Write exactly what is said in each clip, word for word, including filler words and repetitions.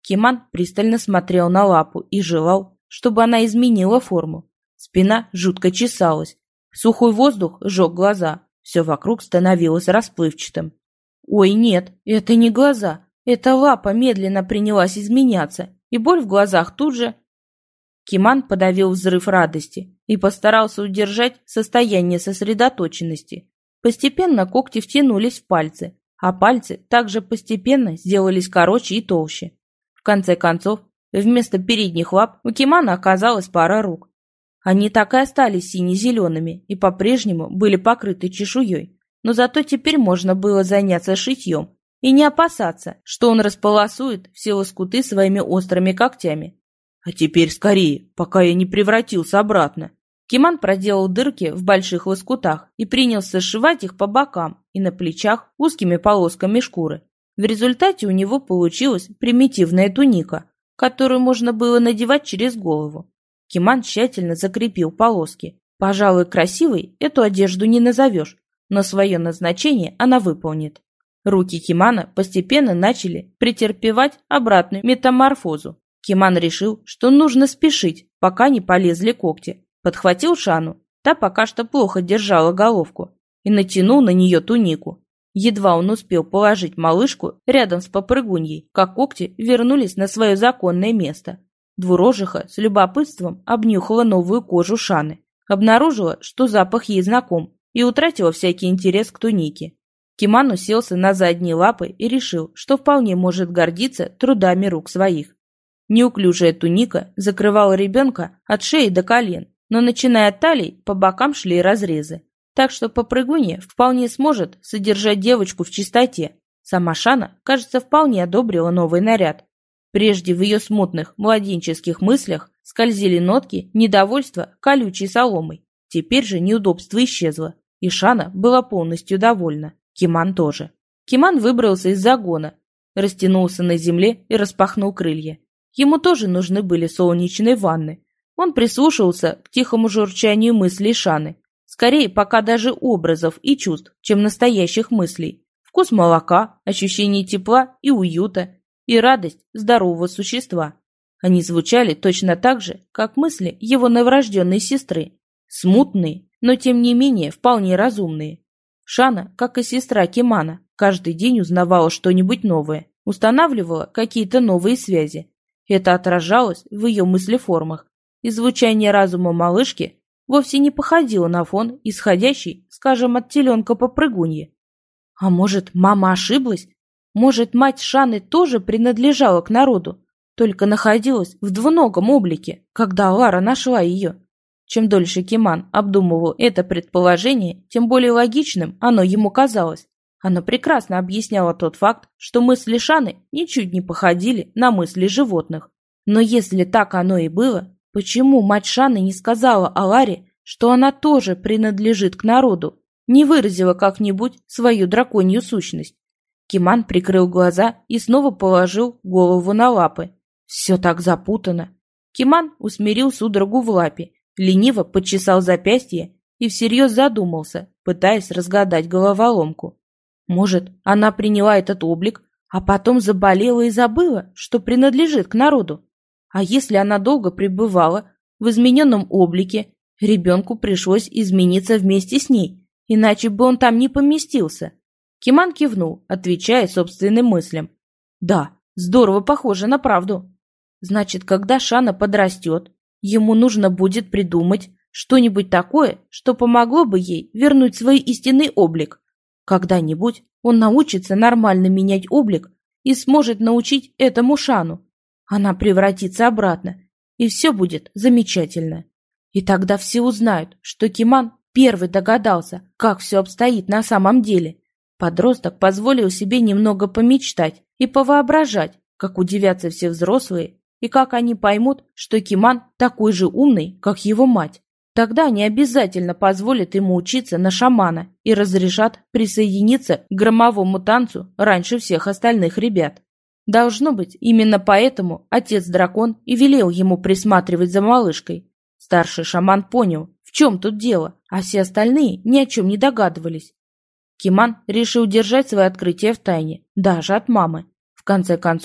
Киман пристально смотрел на лапу и желал, чтобы она изменила форму. Спина жутко чесалась. Сухой воздух жег глаза. Все вокруг становилось расплывчатым. Ой, нет, это не глаза. Эта лапа медленно принялась изменяться, и боль в глазах тут же... Киман подавил взрыв радости и постарался удержать состояние сосредоточенности. Постепенно когти втянулись в пальцы, а пальцы также постепенно сделались короче и толще. В конце концов, вместо передних лап у Кимана оказалась пара рук. Они так и остались сине-зелеными и по-прежнему были покрыты чешуей, но зато теперь можно было заняться шитьем и не опасаться, что он располосует все лоскуты своими острыми когтями. А теперь скорее, пока я не превратился обратно. Киман проделал дырки в больших лоскутах и принялся сшивать их по бокам и на плечах узкими полосками шкуры. В результате у него получилась примитивная туника, которую можно было надевать через голову. Киман тщательно закрепил полоски. Пожалуй, красивой эту одежду не назовешь, но свое назначение она выполнит. Руки Кимана постепенно начали претерпевать обратную метаморфозу. Киман решил, что нужно спешить, пока не полезли когти. Подхватил Шану, та пока что плохо держала головку, и натянул на нее тунику. Едва он успел положить малышку рядом с попрыгуньей, как когти вернулись на свое законное место. Двурожиха с любопытством обнюхала новую кожу Шаны, обнаружила, что запах ей знаком, и утратила всякий интерес к тунике. Киман уселся на задние лапы и решил, что вполне может гордиться трудами рук своих. Неуклюжая туника закрывала ребенка от шеи до колен, но начиная от талии по бокам шли разрезы, так что попрыгунья вполне сможет содержать девочку в чистоте. Сама Шана, кажется, вполне одобрила новый наряд. Прежде в ее смутных младенческих мыслях скользили нотки недовольства колючей соломой. Теперь же неудобство исчезло, и Шана была полностью довольна. Киман тоже. Киман выбрался из загона, растянулся на земле и распахнул крылья. Ему тоже нужны были солнечные ванны. Он прислушивался к тихому журчанию мыслей Шаны. Скорее, пока даже образов и чувств, чем настоящих мыслей. Вкус молока, ощущение тепла и уюта, и радость здорового существа. Они звучали точно так же, как мысли его новорожденной сестры. Смутные, но тем не менее вполне разумные. Шана, как и сестра Кимана, каждый день узнавала что-нибудь новое, устанавливала какие-то новые связи. Это отражалось в ее мыслеформах, и звучание разума малышки вовсе не походило на фон, исходящий, скажем, от теленка-попрыгуньи. А может, мама ошиблась? Может, мать Шаны тоже принадлежала к народу, только находилась в двуногом облике, когда Лара нашла ее? Чем дольше Киман обдумывал это предположение, тем более логичным оно ему казалось. Оно прекрасно объясняло тот факт, что мысли Шаны ничуть не походили на мысли животных. Но если так оно и было, почему мать Шаны не сказала Аларе, что она тоже принадлежит к народу, не выразила как-нибудь свою драконью сущность? Киман прикрыл глаза и снова положил голову на лапы. Все так запутано. Киман усмирил судорогу в лапе, лениво почесал запястье и всерьез задумался, пытаясь разгадать головоломку. Может, она приняла этот облик, а потом заболела и забыла, что принадлежит к народу? А если она долго пребывала в измененном облике, ребенку пришлось измениться вместе с ней, иначе бы он там не поместился? Киман кивнул, отвечая собственным мыслям. Да, здорово похоже на правду. Значит, когда Шана подрастет, ему нужно будет придумать что-нибудь такое, что помогло бы ей вернуть свой истинный облик. Когда-нибудь он научится нормально менять облик и сможет научить этому Шану. Она превратится обратно, и все будет замечательно. И тогда все узнают, что Киман первый догадался, как все обстоит на самом деле. Подросток позволил себе немного помечтать и повоображать, как удивятся все взрослые, и как они поймут, что Киман такой же умный, как его мать. Тогда они обязательно позволят ему учиться на шамана и разрешат присоединиться к громовому танцу раньше всех остальных ребят. Должно быть, именно поэтому отец-дракон и велел ему присматривать за малышкой. Старший шаман понял, в чем тут дело, а все остальные ни о чем не догадывались. Киман решил держать свое открытие в тайне, даже от мамы. В конце концов,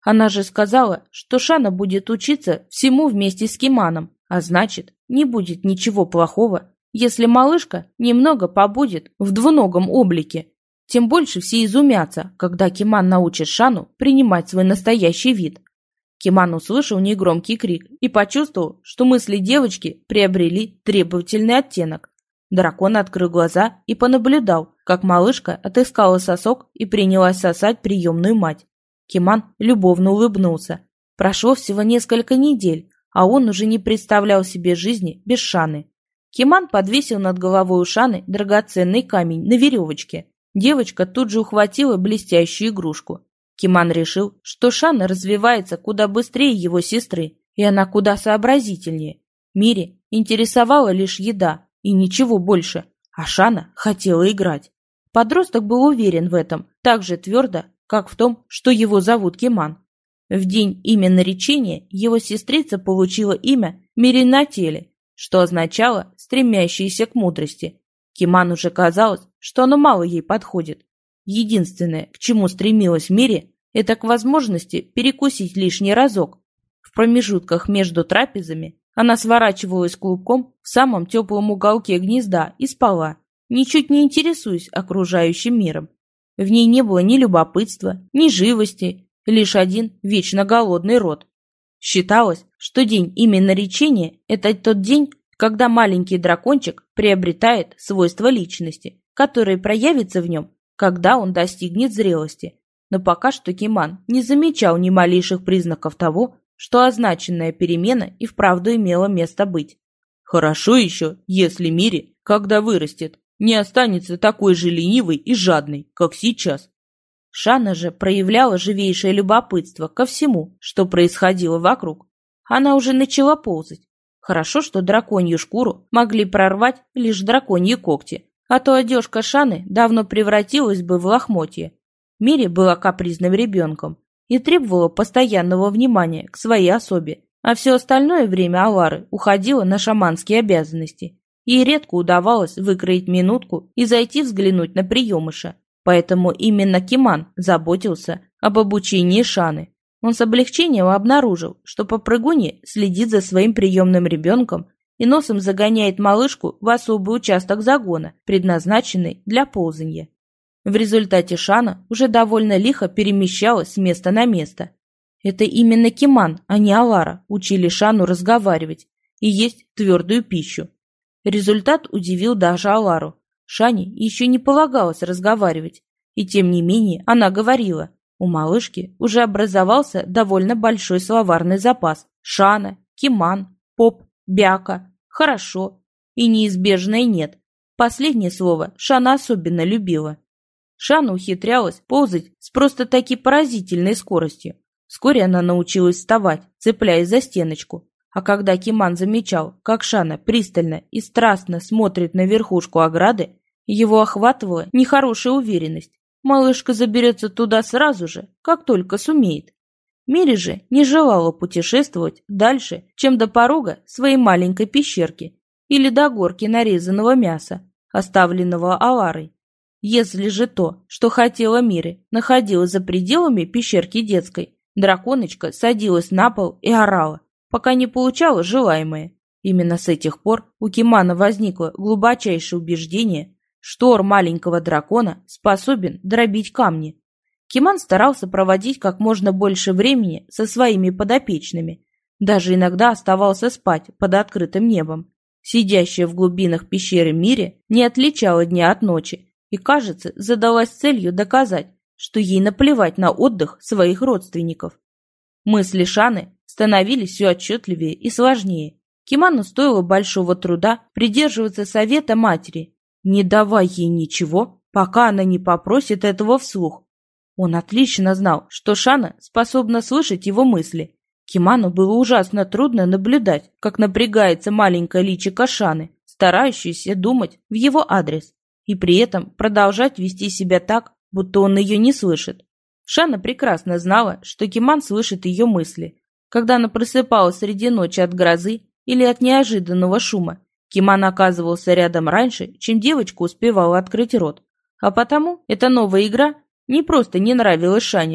Она же сказала, что Шана будет учиться всему вместе с Киманом, а значит, не будет ничего плохого, если малышка немного побудет в двуногом облике. Тем больше все изумятся, когда Киман научит Шану принимать свой настоящий вид. Киман услышал негромкий крик и почувствовал, что мысли девочки приобрели требовательный оттенок. Дракон открыл глаза и понаблюдал, как малышка отыскала сосок и принялась сосать приемную мать. Киман любовно улыбнулся. Прошло всего несколько недель, а он уже не представлял себе жизни без Шаны. Киман подвесил над головой у Шаны драгоценный камень на веревочке. Девочка тут же ухватила блестящую игрушку. Киман решил, что Шана развивается куда быстрее его сестры, и она куда сообразительнее. Мире интересовала лишь еда и ничего больше, а Шана хотела играть. Подросток был уверен в этом так же твердо, как в том, что его зовут Киман. В день имя наречения его сестрица получила имя Миринателе, что означало «стремящаяся к мудрости». Киману уже казалось, что оно мало ей подходит. Единственное, к чему стремилась Мири, это к возможности перекусить лишний разок. В промежутках между трапезами она сворачивалась клубком в самом теплом уголке гнезда и спала, ничуть не интересуясь окружающим миром. В ней не было ни любопытства, ни живости, лишь один вечно голодный рот. Считалось, что день имени наречения – это тот день, когда маленький дракончик приобретает свойства личности, которые проявятся в нем, когда он достигнет зрелости. Но пока что Киман не замечал ни малейших признаков того, что означенная перемена и вправду имела место быть. Хорошо еще, если Мири, когда вырастет, не останется такой же ленивой и жадной, как сейчас. Шана же проявляла живейшее любопытство ко всему, что происходило вокруг. Она уже начала ползать. Хорошо, что драконью шкуру могли прорвать лишь драконьи когти, а то одежка Шаны давно превратилась бы в лохмотье. Мири была капризным ребенком и требовала постоянного внимания к своей особе, а все остальное время Алары уходило на шаманские обязанности. Ей редко удавалось выкроить минутку и зайти взглянуть на приемыша, поэтому именно Киман заботился об обучении Шаны. Он с облегчением обнаружил, что попрыгунья следит за своим приемным ребенком и носом загоняет малышку в особый участок загона, предназначенный для ползанья. В результате Шана уже довольно лихо перемещалась с места на место. Это именно Киман, а не Алара, учили Шану разговаривать и есть твердую пищу. Результат удивил даже Алару. Шане еще не полагалось разговаривать, и тем не менее она говорила. У малышки уже образовался довольно большой словарный запас. Шана, Киман, поп, бяка, хорошо и неизбежное нет. Последнее слово Шана особенно любила. Шана ухитрялась ползать с просто-таки поразительной скоростью. Вскоре она научилась вставать, цепляясь за стеночку. А когда Киман замечал, как Шана пристально и страстно смотрит на верхушку ограды, его охватывала нехорошая уверенность. Малышка заберется туда сразу же, как только сумеет. Мири же не желала путешествовать дальше, чем до порога своей маленькой пещерки или до горки нарезанного мяса, оставленного Аларой. Если же то, что хотела Мири, находилось за пределами пещерки детской, драконочка садилась на пол и орала, пока не получала желаемое. Именно с этих пор у Кимана возникло глубочайшее убеждение, что ор маленького дракона способен дробить камни. Киман старался проводить как можно больше времени со своими подопечными, даже иногда оставался спать под открытым небом. Сидящая в глубинах пещеры Мири не отличала дня от ночи и, кажется, задалась целью доказать, что ей наплевать на отдых своих родственников. Мысли Шаны становились все отчетливее и сложнее. Киману стоило большого труда придерживаться совета матери, не давай ей ничего, пока она не попросит этого вслух. Он отлично знал, что Шана способна слышать его мысли. Киману было ужасно трудно наблюдать, как напрягается маленькое личико Шаны, старающееся думать в его адрес, и при этом продолжать вести себя так, будто он ее не слышит. Шана прекрасно знала, что Киман слышит ее мысли. Когда она просыпалась среди ночи от грозы или от неожиданного шума, Киман оказывался рядом раньше, чем девочка успевала открыть рот. А потому эта новая игра не просто не нравилась Шане,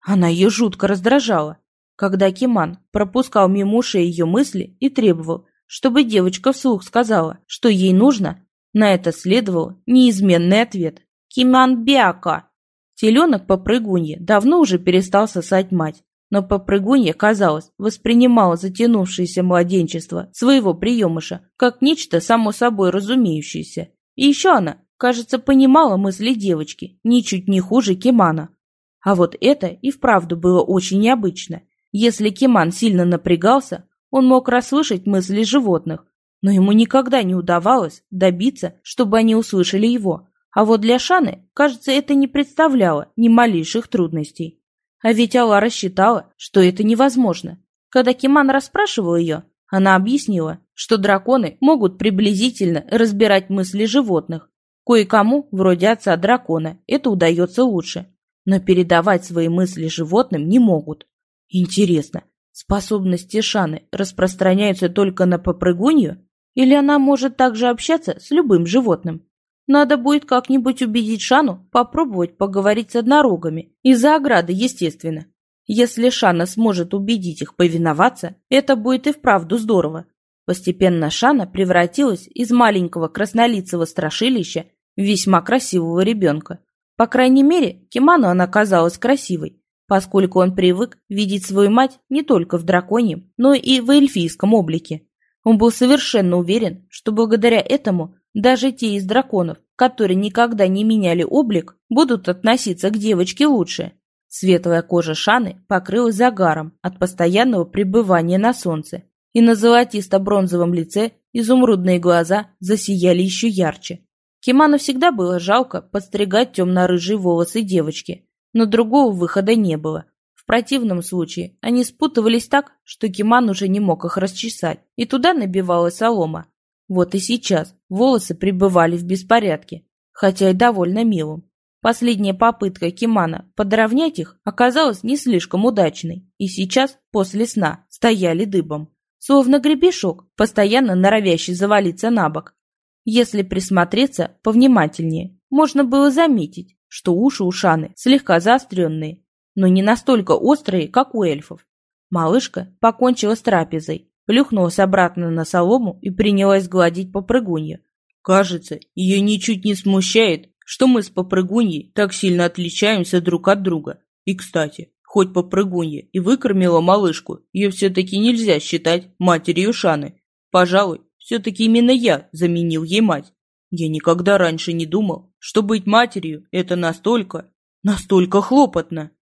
Она ее жутко раздражала, когда Киман пропускал мимо ушей ее мысли и требовал, чтобы девочка вслух сказала, что ей нужно. На это следовал неизменный ответ: «Киман бяка». Теленок-попрыгунья давно уже перестал сосать мать, но попрыгунья, казалось, воспринимала затянувшееся младенчество своего приемыша как нечто само собой разумеющееся. И еще она, кажется, понимала мысли девочки ничуть не хуже Кимана. А вот это и вправду было очень необычно. Если Киман сильно напрягался, он мог расслышать мысли животных, но ему никогда не удавалось добиться, чтобы они услышали его. А вот для Шаны, кажется, это не представляло ни малейших трудностей. А ведь Алара считала, что это невозможно. Когда Киман расспрашивал ее, она объяснила, что драконы могут приблизительно разбирать мысли животных. Кое-кому, вроде отца дракона, это удается лучше, но передавать свои мысли животным не могут. Интересно, способности Шаны распространяются только на попрыгунью, или она может также общаться с любым животным? Надо будет как-нибудь убедить Шану попробовать поговорить с однорогами, из-за ограды, естественно. Если Шана сможет убедить их повиноваться, это будет и вправду здорово. Постепенно Шана превратилась из маленького краснолицего страшилища в весьма красивого ребенка. По крайней мере, Киману она казалась красивой, поскольку он привык видеть свою мать не только в драконьем, но и в эльфийском облике. Он был совершенно уверен, что благодаря этому даже те из драконов, которые никогда не меняли облик, будут относиться к девочке лучше. Светлая кожа Шаны покрылась загаром от постоянного пребывания на солнце, и на золотисто-бронзовом лице изумрудные глаза засияли еще ярче. Киману всегда было жалко подстригать темно-рыжие волосы девочки, но другого выхода не было. В противном случае они спутывались так, что Киман уже не мог их расчесать, и туда набивалась солома. Вот и сейчас волосы пребывали в беспорядке, хотя и довольно милым. Последняя попытка Кимана подровнять их оказалась не слишком удачной, и сейчас, после сна, стояли дыбом, словно гребешок, постоянно норовящий завалиться на бок. Если присмотреться повнимательнее, можно было заметить, что уши у Шаны слегка заостренные, но не настолько острые, как у эльфов. Малышка покончила с трапезой, плюхнулась обратно на солому и принялась гладить попрыгунью. Кажется, ее ничуть не смущает, что мы с попрыгуньей так сильно отличаемся друг от друга. И, кстати, хоть попрыгунья и выкормила малышку, ее все-таки нельзя считать матерью Шаны. Пожалуй, все-таки именно я заменил ей мать. Я никогда раньше не думал, что быть матерью – это настолько, настолько хлопотно.